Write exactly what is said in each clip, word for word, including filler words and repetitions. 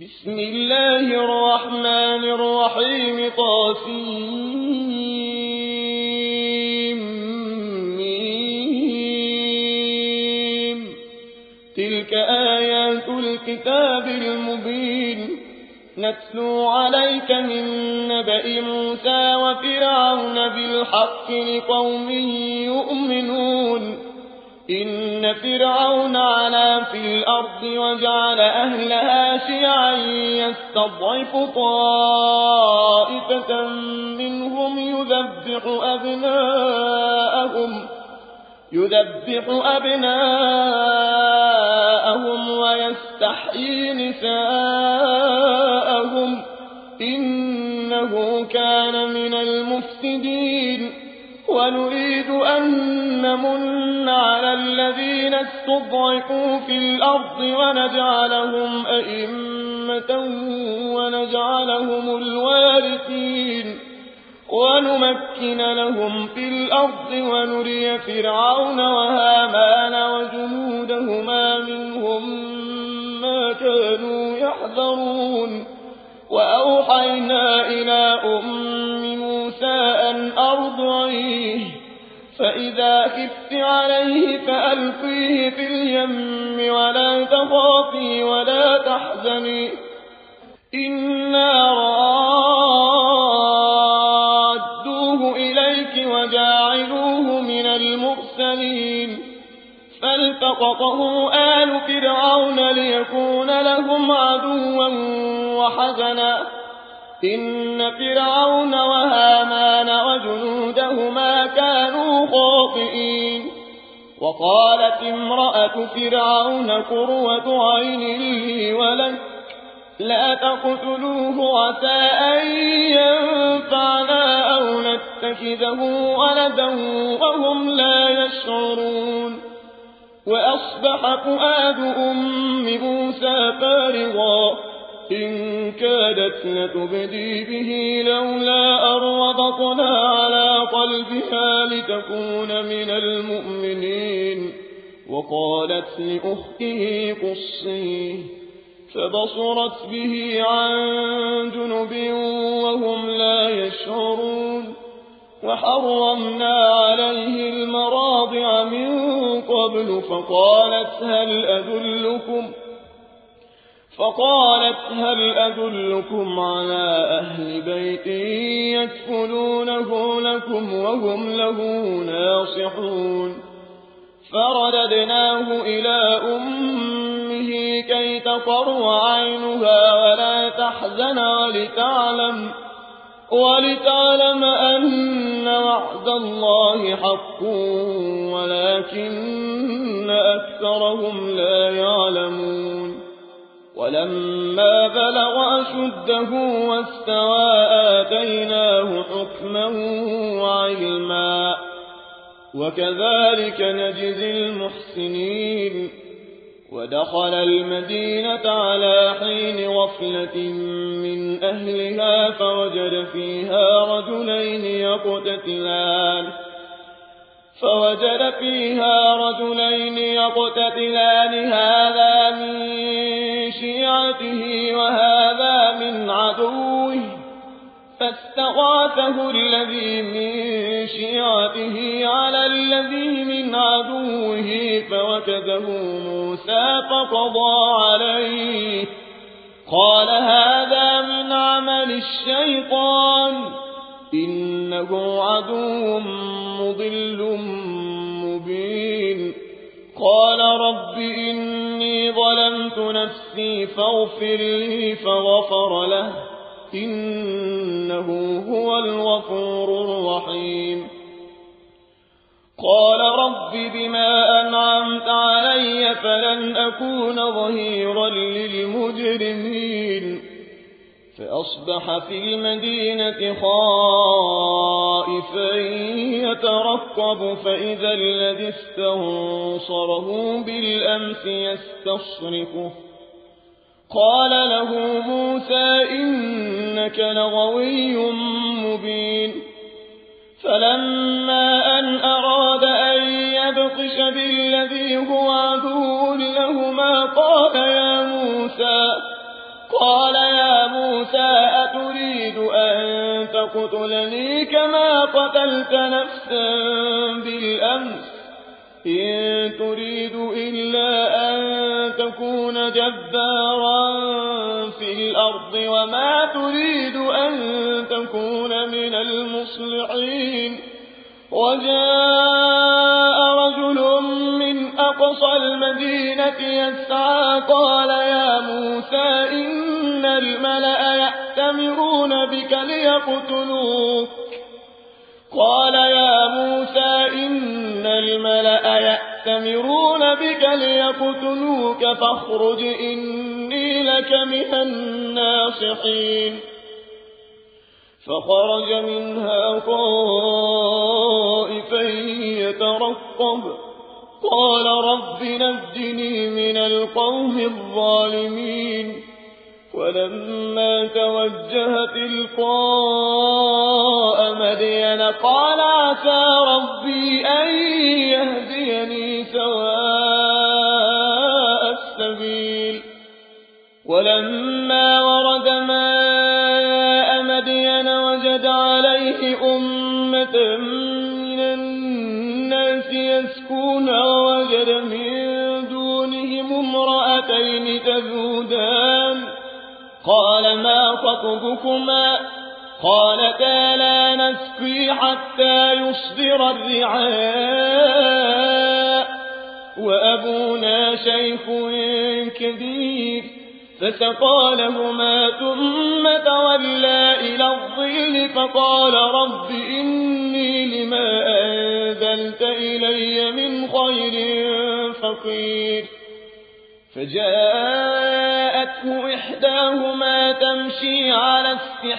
بسم الله الرحمن الرحيم طاسيم تلك آيات الكتاب المبين نتلو عليك من نبأ موسى وفرعون بالحق لقوم يؤمنون إن فرعون علا في الأرض وجعل أهلها شيعا يستضعف طائفة منهم يذبح أبناءهم يذبح أبناءهم ويستحيي نساءهم إنه كان من المفسدين ونريد أن نمن على الذين استضعفوا في الأرض ونجعلهم أئمة ونجعلهم الوارثين ونمكن لهم في الأرض ونري فرعون وهامان وجنودهما منهم ما كانوا يحذرون وأوحينا إلى أم موسى أن أرضعيه فإذا خفت عليه فألقيه في اليم ولا تخافي ولا تحزني إنا رادوه إليك وجاعلوه من المرسلين فالتقطه آل فرعون ليكون لهم عدوا وحزنا إن فرعون وهامان وجنودهما كانوا خاطئين وقالت امرأة فرعون قرة عين لي ولك لا تقتلوه عسى أن ينفعنا أو نتخذه ولدا وهم لا يشعرون وأصبح فؤاد أم موسى فارغا إن كادت لتبدي به لولا أن ربطنا على قلبها لتكون من المؤمنين وقالت لأخته قصيه فبصرت به عن جنب وهم لا يشعرون وحرمنا عليه المراضع من قبل فقالت هل أدلكم فقالت هل أدلكم على أهل بيت يكفلونه لكم وهم له ناصحون فرددناه إلى أمه كي تقر عينها ولا تحزن ولتعلم ولتعلم أن وعد الله حق ولكن أكثرهم لا يعلمون ولما بلغ أشده واستوى آتيناه حكما وعلما وكذلك نجزي المحسنين ودخل المدينة على حين غفلة من أهلها فوجد فيها رجلين يقتتلان فوجد فيها رجلين يقتتلان هذا من شيعته وهذا من عدوه فاستغاثه الذي من شيعته على الذي من عدوه فوكزه موسى فقضى عليه قال هذا من عمل الشيطان إنه عدو مضل مبين قال رب إني ظلمت نفسي فاغفر لي فغفر له إنه هو الغفور الرحيم قال رب بما أنعمت علي فلن أكون ظهيرا للمجرمين فأصبح في المدينة خائفا يترقب فإذا الذي استنصره بالأمس يستصرخه قال له موسى إنك لغوي مبين فلما أن أراد أن يبطش بالذي هو عدو لهما قال يا موسى قال يا موسى أتريد أن تقتلني كما قتلت نفسا بالأمس إن تريد إلا أن تكون جبارا في الأرض وما تريد أن تكون من المصلحين وجاء رجل من أقصى المدينة يسعى قال يا موسى إن الملأ يأتمرون بك ليقتلوك قال يا موسى إن الملأ يأتمرون بك ليقتلوك فاخرج إني لك من الناصحين فخرج منها خائفا يترقب قال رب نجني من القوم الظالمين ولما توجه تلقاء مدين قال عسى ربي أن يهديني سواء السبيل ولما ورد ماء مدين وجد عليه أمة من الناس يسكون ووجد من دونهم امرأتين تذودان قال ما خطبكما قالتا لا نسقي حتى يصدر الرعاء وأبونا شيخ كبير فسقى لهما ثم تولى إلى الظل فقال رب إني لما أنزلت إلي من خير فقير فجاءته إحداهما تمشي على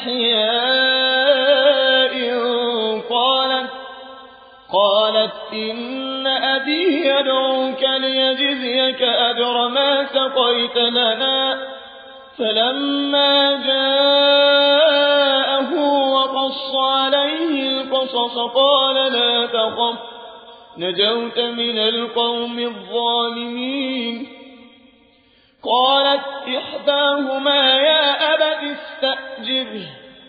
استحياء قالت قالت إن أبي يدعوك ليجزيك أجر ما سقيت لنا فلما جاءه وقص عليه القصص قال لا تخف نجوت من القوم الظالمين قالت إحداهما يا أبت استأجره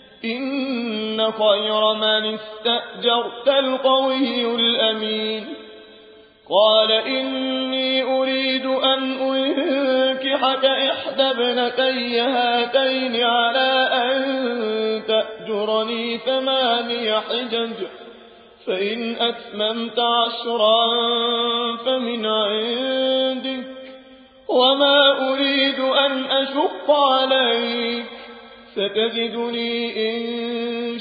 إن خير من استأجرت القوي الأمين قال إني أريد أن أنكحك إحدى ابنتي هاتين على أن تأجرني ثماني حجج فإن أتممت عشرا فمن عندك وما أريد أن أشق عليك ستجدني إن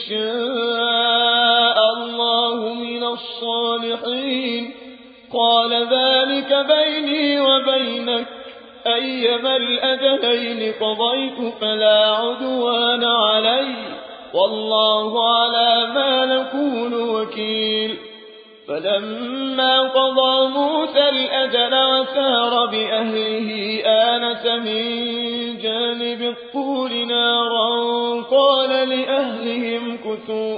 شاء الله من الصالحين قال ذلك بيني وبينك أيما الأجلين قضيت فلا عدوان علي والله على ما نقول وكيل فلما قضى موسى الأجل وسار بأهله آنس من جانب الطور نارا قال لأهلهم كثوا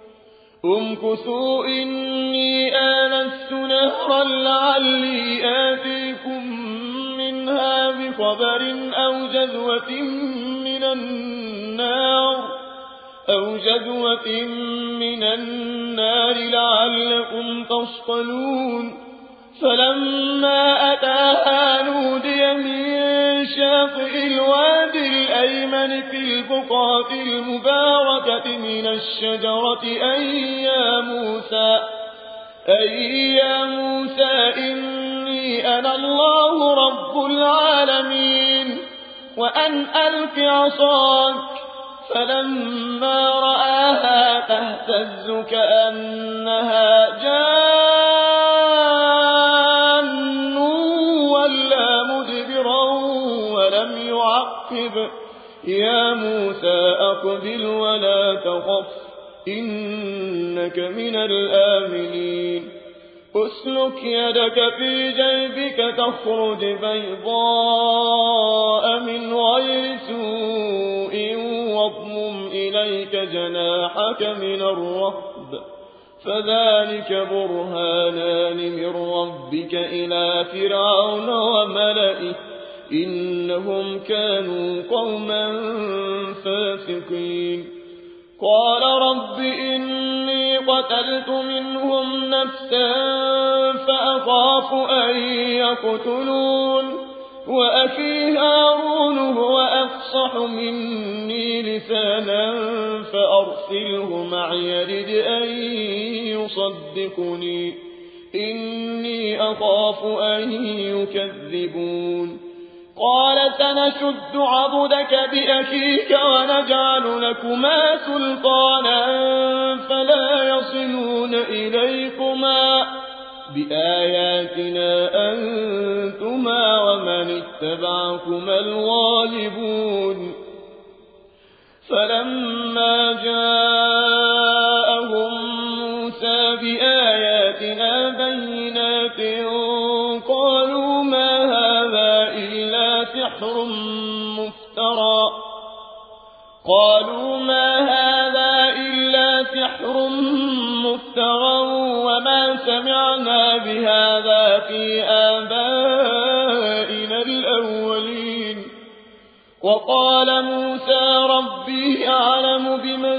امكثوا إني آنست نهرا لعلي آتيكم منها بخبر أو جذوة من النار أو جذوة من النار لعلكم تصطلون فلما أتاها نودي من شاطئ الوادي الأيمن في البقعة المباركة من الشجرة أي يا موسى أي يا موسى إني أنا الله رب العالمين وأن ألق عصاك فلما رآها تهتز كأنها جان ولا مدبرا ولم يعقب يا موسى أقبل ولا تخف إنك من الآمنين أسلك يدك في جيبك تخرج بيضاء من غير سوء واضمم إليك جناحك من الرهب فذلك برهانان من ربك إلى فرعون وملئه إنهم كانوا قوما فاسقين قال رب إني قتلت منهم نفسا فأخاف أن يقتلون وأخي هارون هو أفصح مني لسانا فأرسله معي يرد أن يصدقني إني أخاف أن يكذبون قال سنشد عضدك بأخيك ونجعل لكما سلطانا فلا يصلون إليكما بآياتنا أنتما ومن اتبعكما الغالبون فلما جاءهم موسى بآياتنا بينات قالوا ما هذا إلا سحر مفترى قالوا ما هذا إلا سحر مفترى وما سمعنا بهذا في آبائنا الأولين وقال موسى ربي أعلم بمن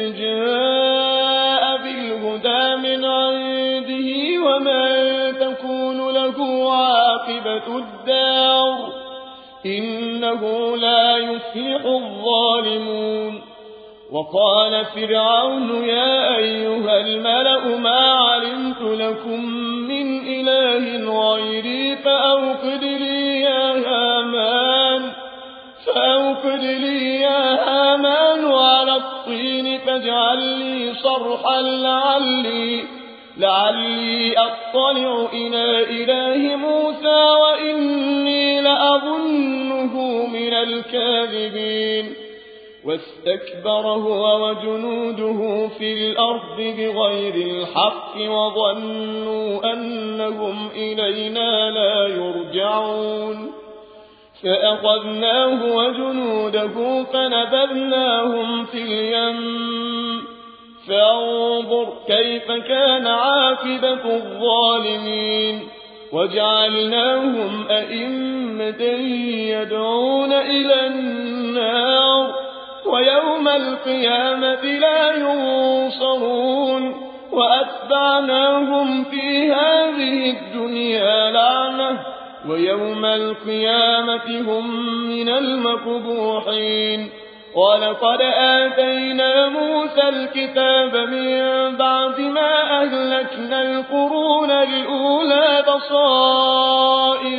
جاء بالهدى من عنده ومن تكون له عاقبة الدار إنه لا يفلح الظالمون وقال فرعون يا أيها الملأ ما علمت لكم من إله غيري فأوقد لي يا هامان فأوقد لي يا هامان على الطين فاجعل لي صرحا لعلي لعلي أطلع إلى إله موسى وإني لأظنه من الكاذبين واستكبر هو وجنوده في الأرض بغير الحق وظنوا أنهم إلينا لا يرجعون فأخذناه وجنوده فنبذناهم في اليم فانظر كيف كان عاقبة الظالمين وجعلناهم أئمة يدعون إلى النار ويوم القيامة لا ينصرون وأتبعناهم في هذه الدنيا لعنة ويوم القيامة هم من المقبوحين ولقد آتينا موسى الكتاب من بعد ما أهلكنا القرون الأولى بصائر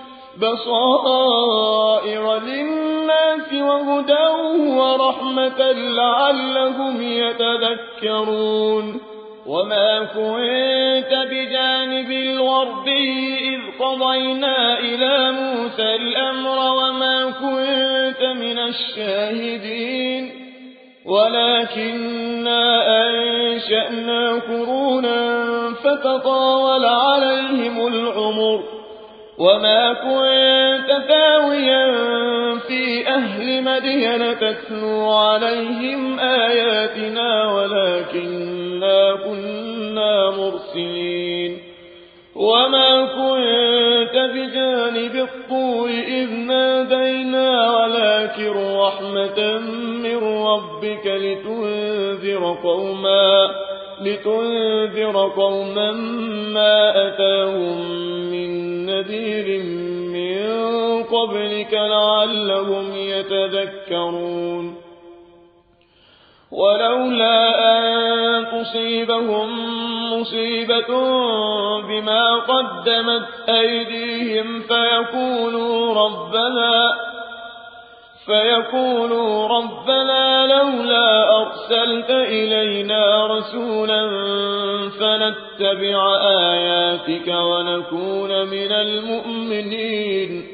بصائر للناس وهدى ورحمة لعلهم يتذكرون وما كنت بجانب الغربي إذ قضينا إلى موسى الأمر وما كنت من الشاهدين ولكننا أنشأنا قرونا فتطاول عليهم العمر وما كنت ثاويا في أهل مدين تتلو عليهم آياتنا ولكننا كنا مرسلين وما كنت بجانب الطور إذ نادينا ولكن رحمة من ربك لتنذر قوما لتنذر قوما ما أتاهم من نذير من قبلك لعلهم يتذكرون ولولا أن تصيبهم مصيبة بما قدمت أيديهم فيقولوا ربنا فيقولوا ربنا لولا أرسلت إلينا رسولا فنتبع آياتك ونكون من المؤمنين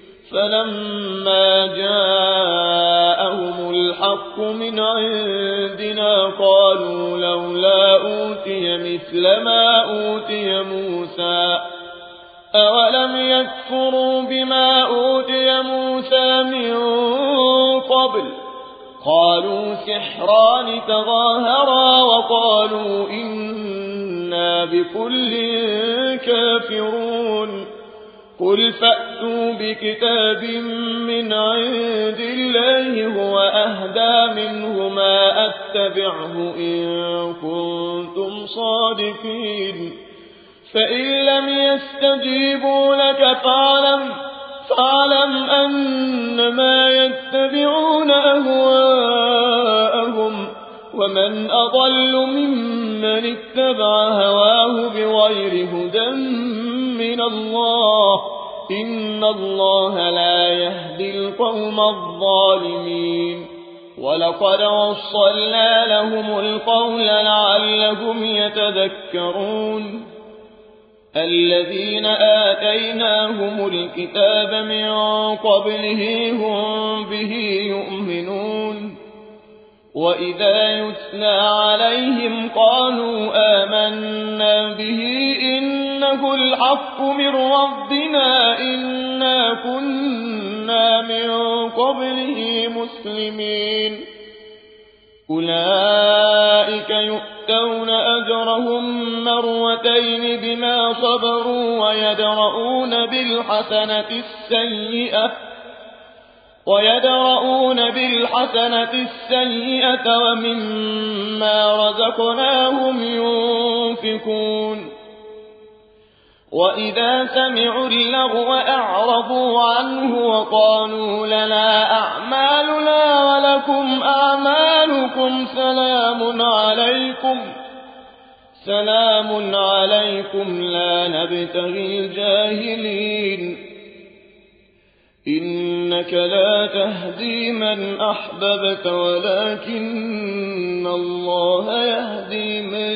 فلما جاءهم الحق من عندنا قالوا لولا أوتي مثل ما أوتي موسى أولم يكفروا بما أوتي موسى من قبل قالوا سحران تظاهرا وقالوا إنا بكل كافرون قل فأتوا فأتوا بكتاب من عند الله هو أهدى منهما أتبعه إن كنتم صادقين فإن لم يستجيبوا لك فاعلم فاعلم أنما يتبعون أهواءهم ومن أضل ممن اتبع هواه بغير هدى من الله إن الله لا يهدي القوم الظالمين ولقد وصلنا لهم القول لعلهم يتذكرون الذين آتيناهم الكتاب من قبله هم به يؤمنون وإذا يتلى عليهم قالوا آمنا به إنه الحق من ربنا إنا كنا من قبله مسلمين أولئك يؤتون أجرهم مرتين بما صبروا ويدرؤون بالحسنة السيئة ويدرؤون بالحسنة السيئة ومما رزقناهم ينفقون وإذا سمعوا اللغو أعرضوا عنه وقالوا لنا أعمالنا ولكم أعمالكم سلام عليكم سلام عليكم لا نبتغي الجاهلين إنك لا تهدي من أحببت ولكن الله يهدي من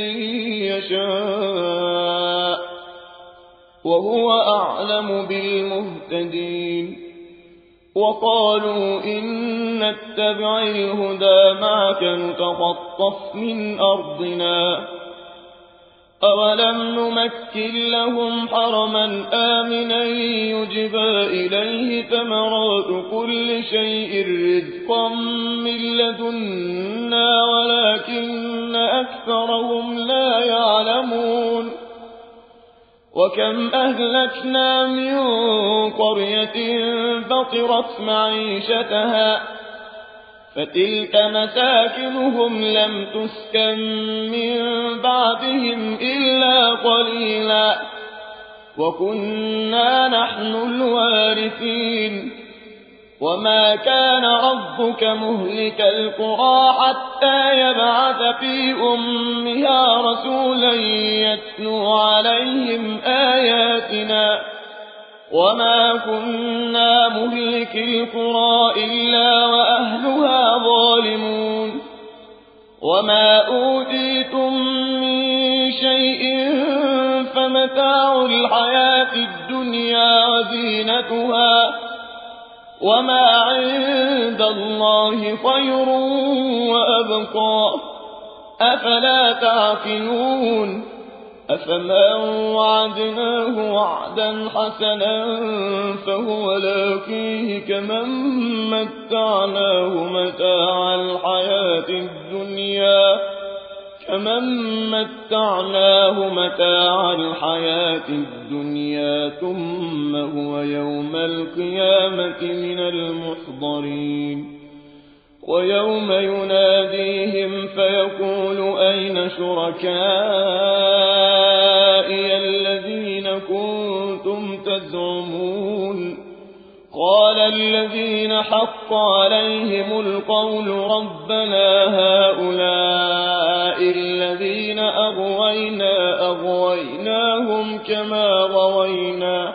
يشاء وهو أعلم بالمهتدين وقالوا إن نتبع الهدى معك نتخطف من أرضنا أولم نمكن لهم حرما آمنا يجبى إليه ثمرات كل شيء رزقا من لدنا ولكن أكثرهم لا يعلمون وكم أهلكنا من قرية بطرت معيشتها فتلك مساكنهم لم تسكن من بعدهم إلا قليلا وكنا نحن الوارثين وما كان ربك مهلك القرى حتى يبعث في أمها رسولا يتلو عليهم آياتنا وما كنا مهلك القرى إلا وأهلها ظالمون وما أوتيتم من شيء فمتاع الحياة الدنيا وزينتها وما عند الله خير وأبقى أفلا تعقلون أفمن وعدناه وعدا حسنا فهو لاقيه كمن متعناه متاع الحياة الدنيا كمن متعناه متاع الحياة الدنيا ثم هو يوم القيامة من المحضرين ويوم يناديهم فيقول أين شركائي الذين كنتم تزعمون قال الذين حق عليهم القول ربنا هؤلاء الذين أغوينا أغويناهم كما غوينا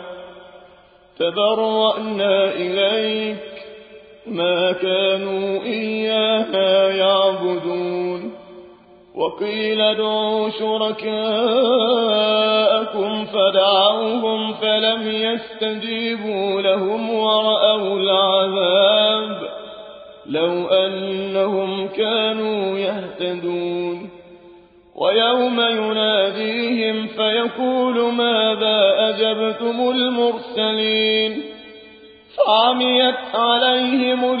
تبرأنا إليك ما كانوا إيانا يعبدون وقيل ادعوا شركاءكم فدعوهم فلم يستجيبوا لهم ورأوا العذاب لو أنهم كانوا يهتدون ويوم يناديهم فيقول ماذا أجبتم المرسلين فعميت عليهم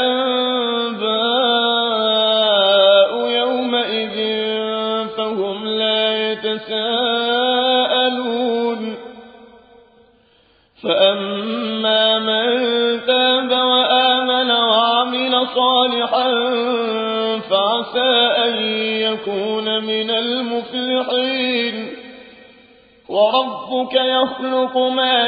الأنباء يومئذ فهم لا يتساءلون فأما صالحا فعسى أن يكون من المفلحين وربك يخلق ما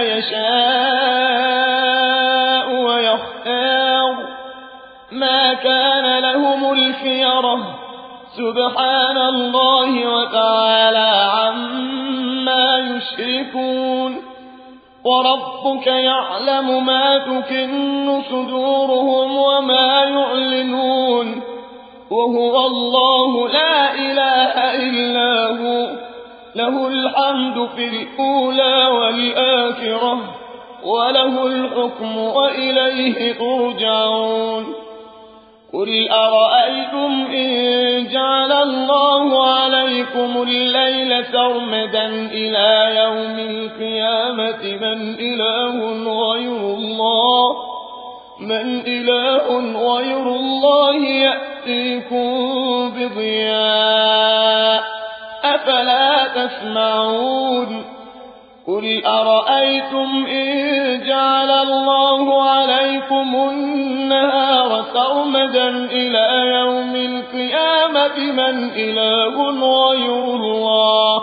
يشاء ويختار ما كان لهم الخيرة سبحان الله وتعالى عما يشركون وربك يعلم ما تكن صدورهم وما يعلنون وهو الله لا إله إلا هو له الحمد في الأولى والآخرة وله الحكم وإليه ترجعون قل أرأيتم إن جعل الله عليكم الليل سرمدا إلى يوم القيامة من إله غير الله من إله غير الله يأتيكم بضياء أفلا تسمعون قل أرأيتم إن جعل الله عليكم النهار سرمدا إلى يوم القيامة من إله غير الله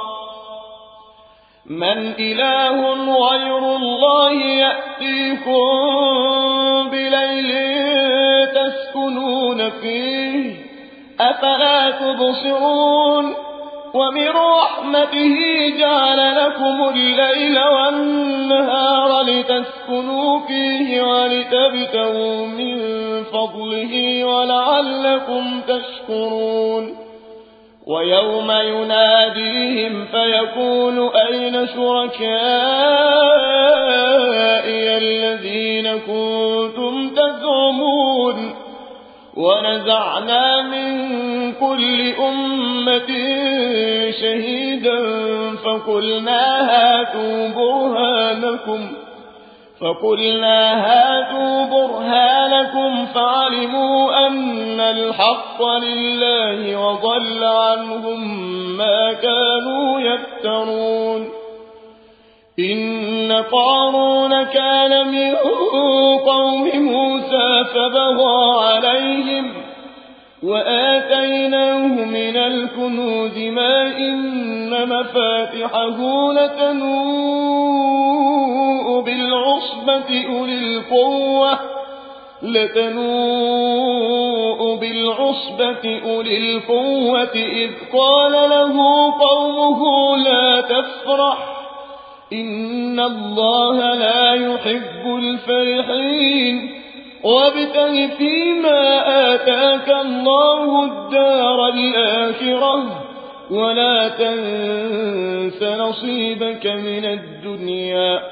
من إله غير الله يأتيكم بليل تسكنون فيه أفلا تبصرون ومن رحمته جعل لكم الليل والنهار لتسكنوا فيه ولتبتغوا من فضله ولعلكم تشكرون ويوم يناديهم فيقول أين شركائي الذين كنتم تزعمون ونزعنا من كل أمة شهيدا فقلنا هاتوا برهانكم فقلنا هاتوا برهانكم فعلموا أن الحق لله وضل عنهم ما كانوا يفترون إن قارون كان من قوم موسى فبغى عليهم وآتيناه من الكنوز ما إن مفاتحه لتنوء بالعصبة أولي القوة لتنوء بالعصبة أولي القوة إذ قال له قومه لا تفرح إن الله لا يحب الفرحين وابتغ فيما آتاك الله الدار الآخرة ولا تنس نصيبك من الدنيا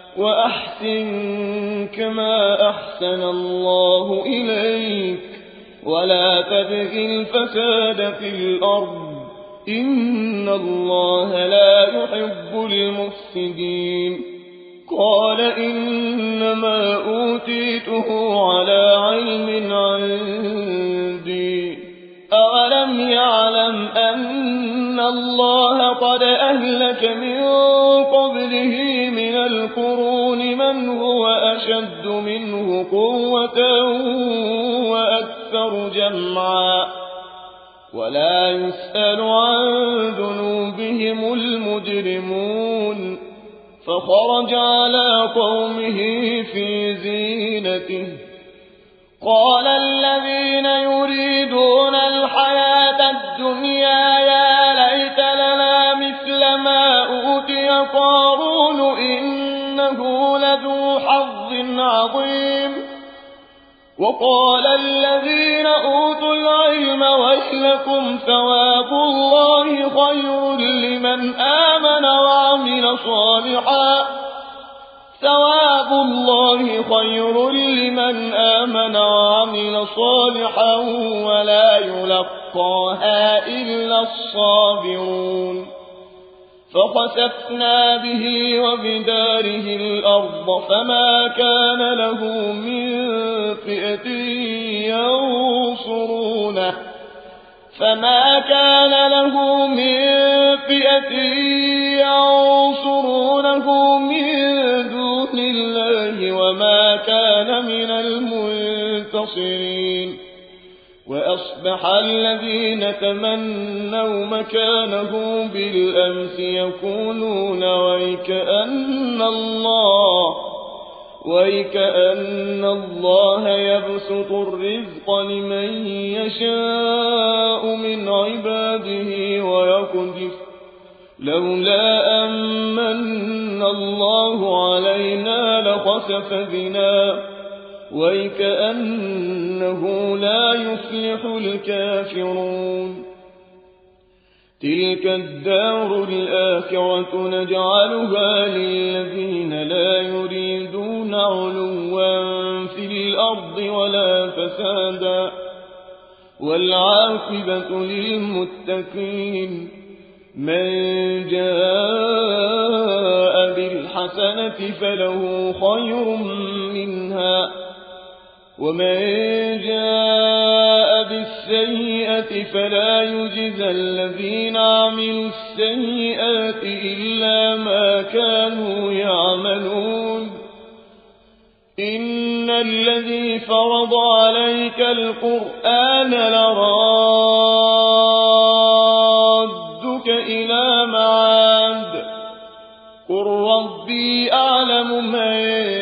وأحسن كما أحسن الله إليك ولا تبغ الفساد في الأرض إن الله لا يحب المفسدين قال إنما أوتيته على علم عندي أولم يعلم أن الله قد أهلك من قبله من القرون من هو أشد منه قوة وأكثر جمعا ولا يسأل عن ذنوبهم المجرمون فخرج على قومه في زينته قال الذين يريدون الحياة الدنيا يا ليت لنا مثل ما أوتي قارون إنه لذو حظ عظيم وقال الذين أوتوا العلم ويلكم ثواب الله خير لمن آمن وعمل صالحا ثواب الله خير لمن آمن وعمل صالحا ولا يلقاها إلا الصابرون فخسفنا به وبداره الأرض فما كان له من فئة ينصرونه فما كان له من فئة ينصرونه من دون الله وما كان من المنتصرين وأصبح الذين تمنوا مكانه بالأمس يقولون ويكأن الله ويكأن الله يبسط الرزق لمن يشاء من عباده ويقدر لولا أمن الله علينا لخسف بنا ويكأنه لا يفلح الكافرون. تلك الدار الآخرة نجعلها للذين لا يريدون علوا في الأرض ولا فسادا والعاقبة للمتقين. من جاء بالحسنة فله خير منها ومن جاء بالسيئة فلا يجزى الذين عملوا السيئات إلا ما كانوا يعملون. إن الذي فرض عليك القرآن لرادك إلى معاد قل ربي أعلم من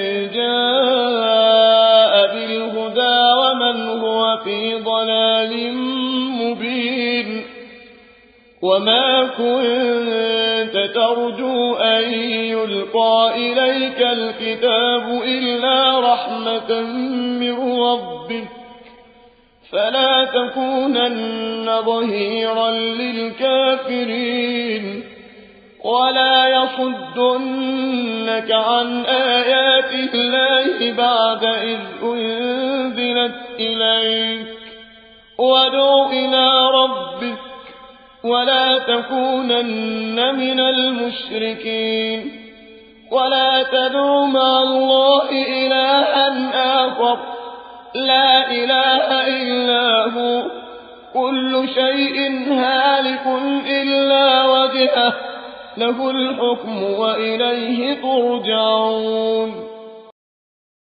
جاء بالهدى ومن هو في ضلال مبين. وما كنت ترجو أن يلقى إليك الكتاب إلا رحمة من ربك فلا تكونن ظهيرا للكافرين ولا يصدنك عن آيات الله بعد إذ أنزلت إليك وادع إلى ربك ولا تكونن من المشركين. ولا تدع مع الله إلها آخر لا إله إلا هو كل شيء هالك إلا وجهه له الحكم وإليه ترجعون.